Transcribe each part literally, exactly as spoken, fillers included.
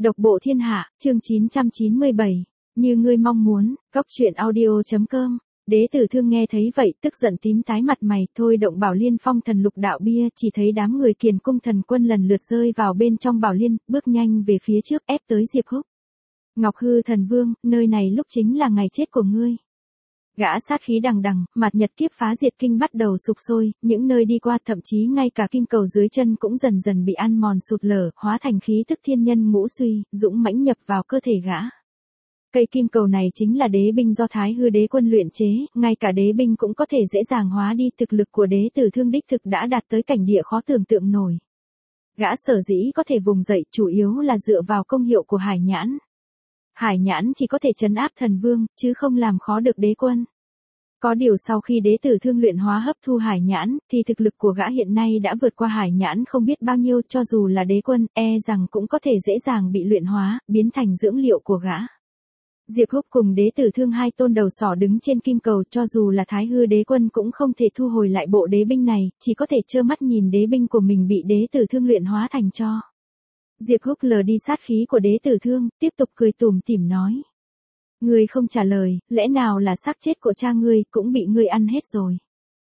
Độc bộ thiên hạ, chương chín trăm chín mươi bảy. Như ngươi mong muốn, cóc truyện audio.com. Đế tử thương nghe thấy vậy, tức giận tím tái mặt mày, thôi động Bảo Liên phong thần lục đạo bia, chỉ thấy đám người Kiền cung thần quân lần lượt rơi vào bên trong Bảo Liên, bước nhanh về phía trước ép tới Diệp Húc. Ngọc Hư thần vương, nơi này lúc chính là ngày chết của ngươi. Gã sát khí đằng đằng, mặt nhật kiếp phá diệt kinh bắt đầu sục sôi, những nơi đi qua thậm chí ngay cả kim cầu dưới chân cũng dần dần bị ăn mòn sụt lở, hóa thành khí tức thiên nhân ngũ suy, dũng mãnh nhập vào cơ thể gã. Cây kim cầu này chính là đế binh do Thái Hư đế quân luyện chế, ngay cả đế binh cũng có thể dễ dàng hóa đi, thực lực của đế tử thương đích thực đã đạt tới cảnh địa khó tưởng tượng nổi. Gã sở dĩ có thể vùng dậy chủ yếu là dựa vào công hiệu của hải nhãn. Hải nhãn chỉ có thể trấn áp thần vương, chứ không làm khó được đế quân. Có điều sau khi đế tử thương luyện hóa hấp thu hải nhãn, thì thực lực của gã hiện nay đã vượt qua hải nhãn không biết bao nhiêu, cho dù là đế quân, e rằng cũng có thể dễ dàng bị luyện hóa, biến thành dưỡng liệu của gã. Diệp Húc cùng đế tử thương hai tôn đầu sỏ đứng trên kim cầu, cho dù là Thái Hư đế quân cũng không thể thu hồi lại bộ đế binh này, chỉ có thể trơ mắt nhìn đế binh của mình bị đế tử thương luyện hóa thành tro. Diệp Húc lờ đi sát khí của đế tử thương, tiếp tục cười tủm tỉm nói. Ngươi không trả lời, lẽ nào là xác chết của cha ngươi cũng bị ngươi ăn hết rồi.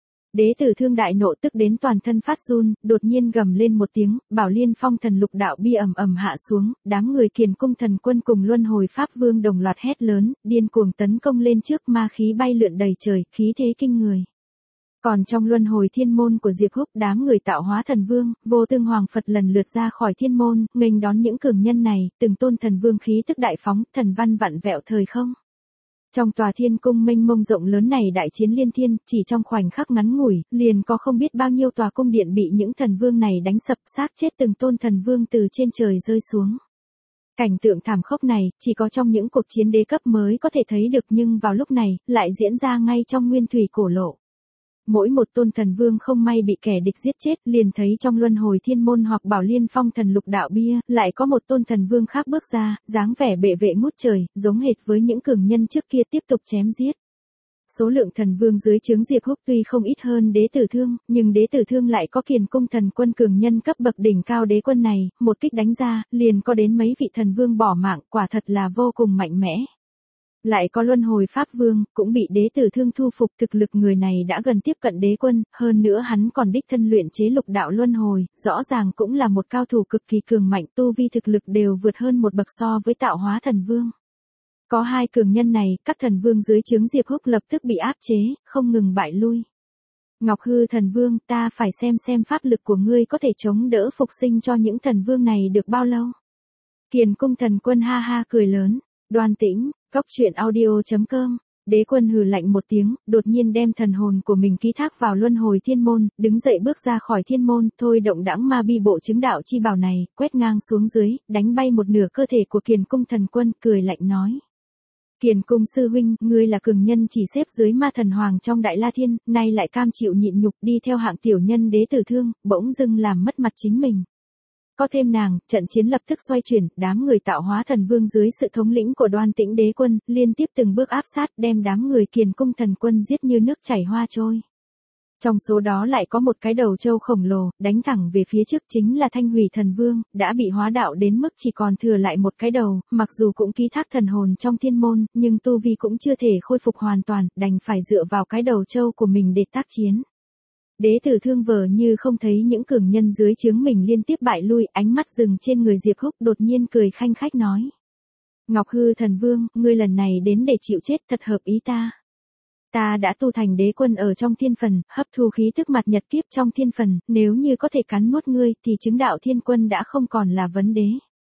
Đế tử thương đại nộ tức đến toàn thân phát run, đột nhiên gầm lên một tiếng, Bảo Liên phong thần lục đạo bi ầm ầm hạ xuống, đám người Kiền cung thần quân cùng luân hồi pháp vương đồng loạt hét lớn, điên cuồng tấn công lên trước, ma khí bay lượn đầy trời, khí thế kinh người. Còn trong luân hồi thiên môn của Diệp Húc, đám người tạo hóa thần vương, vô tương hoàng Phật lần lượt ra khỏi thiên môn, nghênh đón những cường nhân này, từng tôn thần vương khí tức đại phóng, thần văn vặn vẹo thời không. Trong tòa thiên cung mênh mông rộng lớn này đại chiến liên thiên, chỉ trong khoảnh khắc ngắn ngủi, liền có không biết bao nhiêu tòa cung điện bị những thần vương này đánh sập, xác chết từng tôn thần vương từ trên trời rơi xuống. Cảnh tượng thảm khốc này, chỉ có trong những cuộc chiến đế cấp mới có thể thấy được, nhưng vào lúc này, lại diễn ra ngay trong nguyên thủy cổ lộ. Mỗi một tôn thần vương không may bị kẻ địch giết chết, liền thấy trong luân hồi thiên môn hoặc Bảo Liên phong thần lục đạo bia, lại có một tôn thần vương khác bước ra, dáng vẻ bệ vệ ngút trời, giống hệt với những cường nhân trước kia tiếp tục chém giết. Số lượng thần vương dưới trướng Diệp Húc tuy không ít hơn đế tử thương, nhưng đế tử thương lại có Kiền cung thần quân cường nhân cấp bậc đỉnh cao đế quân này, một kích đánh ra, liền có đến mấy vị thần vương bỏ mạng, quả thật là vô cùng mạnh mẽ. Lại có luân hồi pháp vương, cũng bị đế tử thương thu phục, thực lực người này đã gần tiếp cận đế quân, hơn nữa hắn còn đích thân luyện chế lục đạo luân hồi, rõ ràng cũng là một cao thủ cực kỳ cường mạnh, tu vi thực lực đều vượt hơn một bậc so với tạo hóa thần vương. Có hai cường nhân này, các thần vương dưới trướng Diệp Húc lập tức bị áp chế, không ngừng bại lui. Ngọc Hư thần vương, ta phải xem xem pháp lực của ngươi có thể chống đỡ phục sinh cho những thần vương này được bao lâu. Kiền cung thần quân ha ha cười lớn, Đoan Tĩnh. Cóc truyện audio.com. Đế quân hừ lạnh một tiếng, đột nhiên đem thần hồn của mình ký thác vào luân hồi thiên môn, đứng dậy bước ra khỏi thiên môn, thôi động đãng ma bi bộ chứng đạo chi bảo này, quét ngang xuống dưới, đánh bay một nửa cơ thể của Kiền cung thần quân, cười lạnh nói. Kiền cung sư huynh, ngươi là cường nhân chỉ xếp dưới ma thần hoàng trong Đại La Thiên, nay lại cam chịu nhịn nhục đi theo hạng tiểu nhân đế tử thương, bỗng dưng làm mất mặt chính mình. Có thêm nàng, trận chiến lập tức xoay chuyển, đám người tạo hóa thần vương dưới sự thống lĩnh của Đoan Tĩnh đế quân, liên tiếp từng bước áp sát, đem đám người Kiền cung thần quân giết như nước chảy hoa trôi. Trong số đó lại có một cái đầu trâu khổng lồ, đánh thẳng về phía trước, chính là Thanh Hủy thần vương, đã bị hóa đạo đến mức chỉ còn thừa lại một cái đầu, mặc dù cũng ký thác thần hồn trong thiên môn, nhưng tu vi cũng chưa thể khôi phục hoàn toàn, đành phải dựa vào cái đầu trâu của mình để tác chiến. Đế tử thương vờ như không thấy những cường nhân dưới trướng mình liên tiếp bại lui, ánh mắt dừng trên người Diệp Húc, đột nhiên cười khanh khách nói. Ngọc Hư thần vương, ngươi lần này đến để chịu chết, thật hợp ý ta. Ta đã tu thành đế quân ở trong thiên phần, hấp thu khí tức mặt nhật kiếp trong thiên phần, nếu như có thể cắn nuốt ngươi, thì chứng đạo thiên quân đã không còn là vấn đề.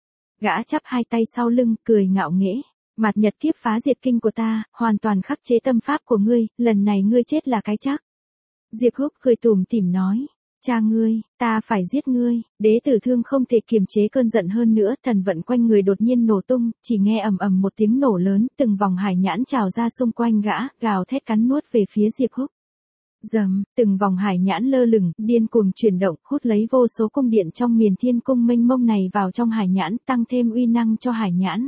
Gã chắp hai tay sau lưng, cười ngạo nghễ. Mặt nhật kiếp phá diệt kinh của ta, hoàn toàn khắc chế tâm pháp của ngươi, lần này ngươi chết là cái chắc. Diệp Húc cười tủm tỉm nói, cha ngươi, ta phải giết ngươi. Đế tử thương không thể kiềm chế cơn giận hơn nữa, thần vận quanh người đột nhiên nổ tung, chỉ nghe ầm ầm một tiếng nổ lớn, từng vòng hải nhãn trào ra xung quanh gã, gào thét cắn nuốt về phía Diệp Húc. Dầm, từng vòng hải nhãn lơ lửng, điên cuồng chuyển động, hút lấy vô số cung điện trong miền thiên cung mênh mông này vào trong hải nhãn, tăng thêm uy năng cho hải nhãn.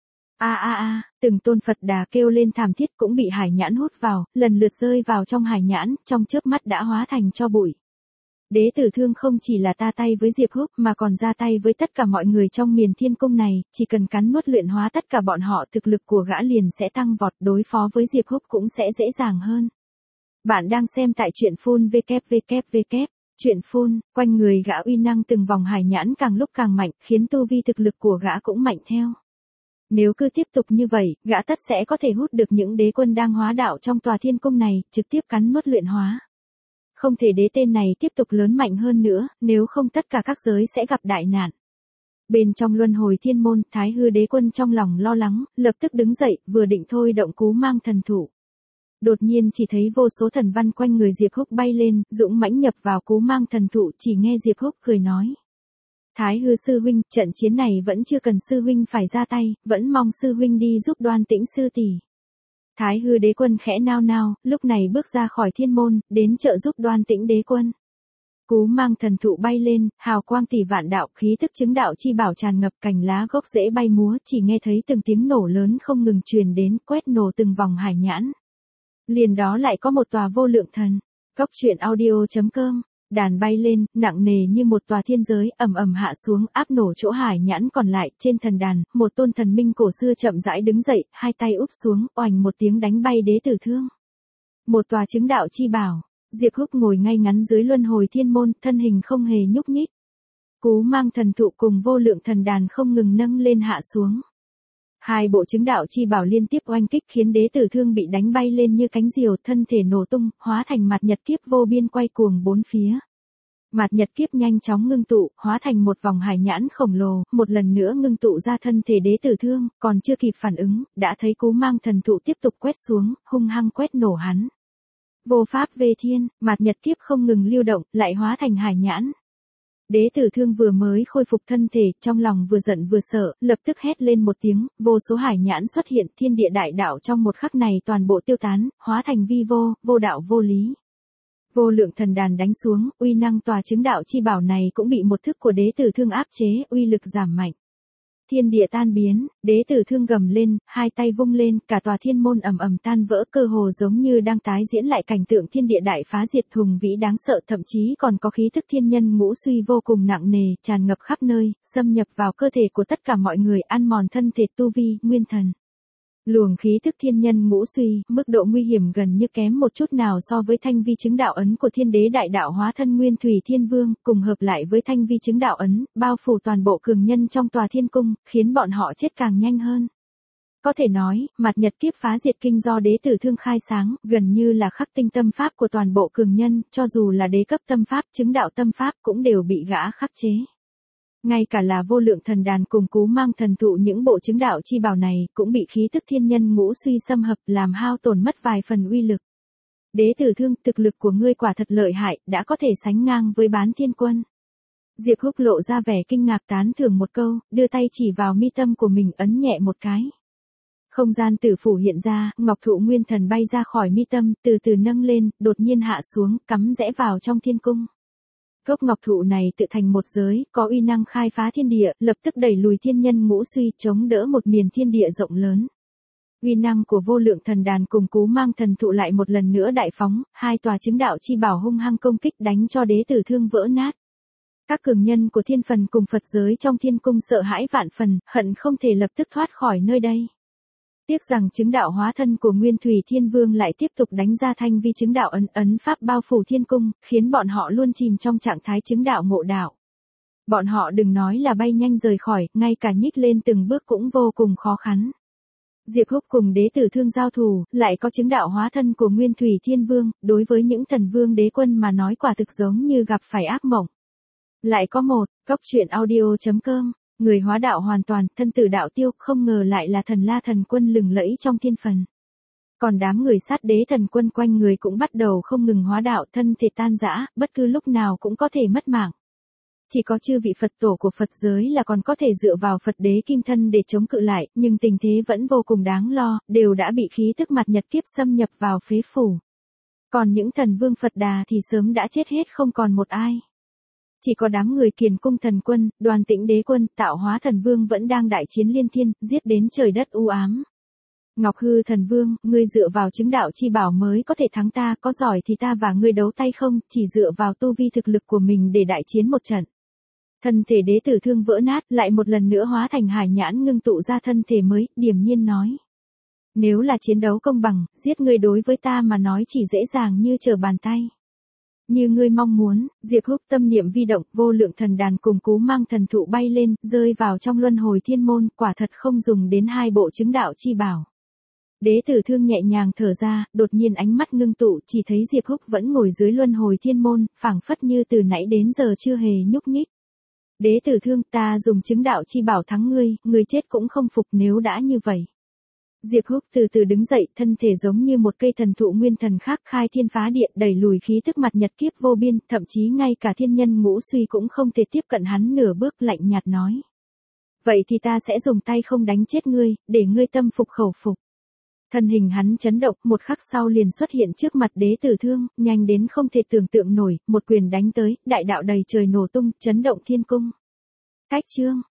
A a a, từng tôn Phật Đà kêu lên thảm thiết cũng bị hải nhãn hút vào, lần lượt rơi vào trong hải nhãn, trong chớp mắt đã hóa thành tro bụi. Đế tử thương không chỉ là ta tay với Diệp Húc mà còn ra tay với tất cả mọi người trong miền thiên cung này, chỉ cần cắn nuốt luyện hóa tất cả bọn họ thực lực của gã liền sẽ tăng vọt, đối phó với Diệp Húc cũng sẽ dễ dàng hơn. Bạn đang xem tại truyện phun vê kép vê kép vê kép. Truyện phun, quanh người gã uy năng từng vòng hải nhãn càng lúc càng mạnh, khiến tu vi thực lực của gã cũng mạnh theo. Nếu cứ tiếp tục như vậy, gã tất sẽ có thể hút được những đế quân đang hóa đạo trong tòa thiên cung này, trực tiếp cắn nuốt luyện hóa. Không thể đế tên này tiếp tục lớn mạnh hơn nữa, nếu không tất cả các giới sẽ gặp đại nạn. Bên trong luân hồi thiên môn, Thái Hư đế quân trong lòng lo lắng, lập tức đứng dậy, vừa định thôi động cú mang thần thụ. Đột nhiên chỉ thấy vô số thần văn quanh người Diệp Húc bay lên, dũng mãnh nhập vào cú mang thần thụ, chỉ nghe Diệp Húc cười nói. Thái Hư sư huynh, trận chiến này vẫn chưa cần sư huynh phải ra tay, vẫn mong sư huynh đi giúp Đoan Tĩnh sư tỷ. Thái Hư đế quân khẽ nao nao, lúc này bước ra khỏi thiên môn, đến trợ giúp Đoan Tĩnh đế quân. Cú mang thần thụ bay lên, hào quang tỷ vạn đạo, khí tức chứng đạo chi bảo tràn ngập, cành lá gốc rễ bay múa, chỉ nghe thấy từng tiếng nổ lớn không ngừng truyền đến, quét nổ từng vòng hải nhãn. Liền đó lại có một tòa vô lượng thần. Cốc truyện audio chấm com. Đàn bay lên, nặng nề như một tòa thiên giới, ầm ầm hạ xuống, áp nổ chỗ hải nhãn còn lại. Trên thần đàn, một tôn thần minh cổ xưa chậm rãi đứng dậy, hai tay úp xuống, oành một tiếng đánh bay đế tử thương. Một tòa chứng đạo chi bảo. Diệp Húc ngồi ngay ngắn dưới luân hồi thiên môn, thân hình không hề nhúc nhích. Cú mang thần thụ cùng vô lượng thần đàn không ngừng nâng lên hạ xuống. Hai bộ chứng đạo chi bảo liên tiếp oanh kích khiến đế tử thương bị đánh bay lên như cánh diều, thân thể nổ tung, hóa thành mặt nhật kiếp vô biên quay cuồng bốn phía. Mặt nhật kiếp nhanh chóng ngưng tụ, hóa thành một vòng hải nhãn khổng lồ, một lần nữa ngưng tụ ra thân thể đế tử thương, còn chưa kịp phản ứng, đã thấy cú mang thần thụ tiếp tục quét xuống, hung hăng quét nổ hắn. Vô pháp về thiên, mặt nhật kiếp không ngừng lưu động, lại hóa thành hải nhãn. Đế tử thương vừa mới khôi phục thân thể, trong lòng vừa giận vừa sợ, lập tức hét lên một tiếng, vô số hải nhãn xuất hiện, thiên địa đại đạo trong một khắc này toàn bộ tiêu tán, hóa thành vi vô, vô đạo vô lý. Vô lượng thần đàn đánh xuống, uy năng tòa chứng đạo chi bảo này cũng bị một thức của đế tử thương áp chế, uy lực giảm mạnh. Thiên địa tan biến, đế tử thương gầm lên, hai tay vung lên, cả tòa thiên môn ầm ầm tan vỡ, cơ hồ giống như đang tái diễn lại cảnh tượng thiên địa đại phá diệt hùng vĩ đáng sợ, thậm chí còn có khí thức thiên nhân ngũ suy vô cùng nặng nề, tràn ngập khắp nơi, xâm nhập vào cơ thể của tất cả mọi người, ăn mòn thân thể tu vi, nguyên thần. Luồng khí thức thiên nhân ngũ suy, mức độ nguy hiểm gần như kém một chút nào so với thanh vi chứng đạo ấn của thiên đế đại đạo hóa thân Nguyên Thủy Thiên Vương, cùng hợp lại với thanh vi chứng đạo ấn, bao phủ toàn bộ cường nhân trong tòa thiên cung, khiến bọn họ chết càng nhanh hơn. Có thể nói, mặt nhật kiếp phá diệt kinh do đế tử thương khai sáng, gần như là khắc tinh tâm pháp của toàn bộ cường nhân, cho dù là đế cấp tâm pháp, chứng đạo tâm pháp cũng đều bị gã khắc chế. Ngay cả là vô lượng thần đàn cùng cú mang thần thụ những bộ chứng đạo chi bảo này cũng bị khí tức thiên nhân ngũ suy xâm hợp làm hao tổn mất vài phần uy lực. Đế tử thương, thực lực của ngươi quả thật lợi hại, đã có thể sánh ngang với bán thiên quân. Diệp Húc lộ ra vẻ kinh ngạc tán thưởng một câu, đưa tay chỉ vào mi tâm của mình ấn nhẹ một cái. Không gian tử phủ hiện ra, ngọc thụ nguyên thần bay ra khỏi mi tâm, từ từ nâng lên, đột nhiên hạ xuống, cắm rẽ vào trong thiên cung. Gốc ngọc thụ này tự thành một giới, có uy năng khai phá thiên địa, lập tức đẩy lùi thiên nhân ngũ suy, chống đỡ một miền thiên địa rộng lớn. Uy năng của vô lượng thần đàn cùng cú mang thần thụ lại một lần nữa đại phóng, hai tòa chứng đạo chi bảo hung hăng công kích đánh cho đế tử thương vỡ nát. Các cường nhân của thiên phần cùng Phật giới trong thiên cung sợ hãi vạn phần, hận không thể lập tức thoát khỏi nơi đây. Tiếc rằng chứng đạo hóa thân của Nguyên Thủy Thiên Vương lại tiếp tục đánh ra thanh vi chứng đạo ấn ấn pháp bao phủ thiên cung, khiến bọn họ luôn chìm trong trạng thái chứng đạo ngộ đạo. Bọn họ đừng nói là bay nhanh rời khỏi, ngay cả nhích lên từng bước cũng vô cùng khó khăn. Diệp Húc cùng đế tử thương giao thủ, lại có chứng đạo hóa thân của Nguyên Thủy Thiên Vương, đối với những thần vương đế quân mà nói quả thực giống như gặp phải ác mộng. Lại có một, cốc truyện audio chấm com. Người hóa đạo hoàn toàn, thân tử đạo tiêu, không ngờ lại là thần la thần quân lừng lẫy trong thiên phần. Còn đám người sát đế thần quân quanh người cũng bắt đầu không ngừng hóa đạo, thân thể tan rã, bất cứ lúc nào cũng có thể mất mạng. Chỉ có chư vị Phật tổ của Phật giới là còn có thể dựa vào Phật đế kim thân để chống cự lại, nhưng tình thế vẫn vô cùng đáng lo, đều đã bị khí tức mặt nhật kiếp xâm nhập vào phế phủ. Còn những thần vương Phật đà thì sớm đã chết hết không còn một ai. Chỉ có đám người Kiền cung thần quân, Đoan Tĩnh đế quân, Tạo hóa thần vương vẫn đang đại chiến liên thiên, giết đến trời đất u ám. Ngọc Hư Thần Vương, ngươi dựa vào chứng đạo chi bảo mới có thể thắng ta, có giỏi thì ta và ngươi đấu tay không, chỉ dựa vào tu vi thực lực của mình để đại chiến một trận. Thân thể đế tử thương vỡ nát, lại một lần nữa hóa thành hải nhãn ngưng tụ ra thân thể mới, điềm nhiên nói. Nếu là chiến đấu công bằng, giết ngươi đối với ta mà nói chỉ dễ dàng như trở bàn tay. Như ngươi mong muốn, Diệp Húc tâm niệm vi động, vô lượng thần đàn cùng cú mang thần thụ bay lên, rơi vào trong luân hồi thiên môn, quả thật không dùng đến hai bộ chứng đạo chi bảo. Đế tử thương nhẹ nhàng thở ra, đột nhiên ánh mắt ngưng tụ, chỉ thấy Diệp Húc vẫn ngồi dưới luân hồi thiên môn, phảng phất như từ nãy đến giờ chưa hề nhúc nhích. Đế tử thương, ta dùng chứng đạo chi bảo thắng ngươi, ngươi chết cũng không phục nếu đã như vậy. Diệp Húc từ từ đứng dậy, thân thể giống như một cây thần thụ nguyên thần khác khai thiên phá địa, đẩy lùi khí tức mặt nhật kiếp vô biên, thậm chí ngay cả thiên nhân ngũ suy cũng không thể tiếp cận hắn nửa bước, lạnh nhạt nói. Vậy thì ta sẽ dùng tay không đánh chết ngươi, để ngươi tâm phục khẩu phục. Thân hình hắn chấn động, một khắc sau liền xuất hiện trước mặt đế tử thương, nhanh đến không thể tưởng tượng nổi, một quyền đánh tới, đại đạo đầy trời nổ tung, chấn động thiên cung. Cách chương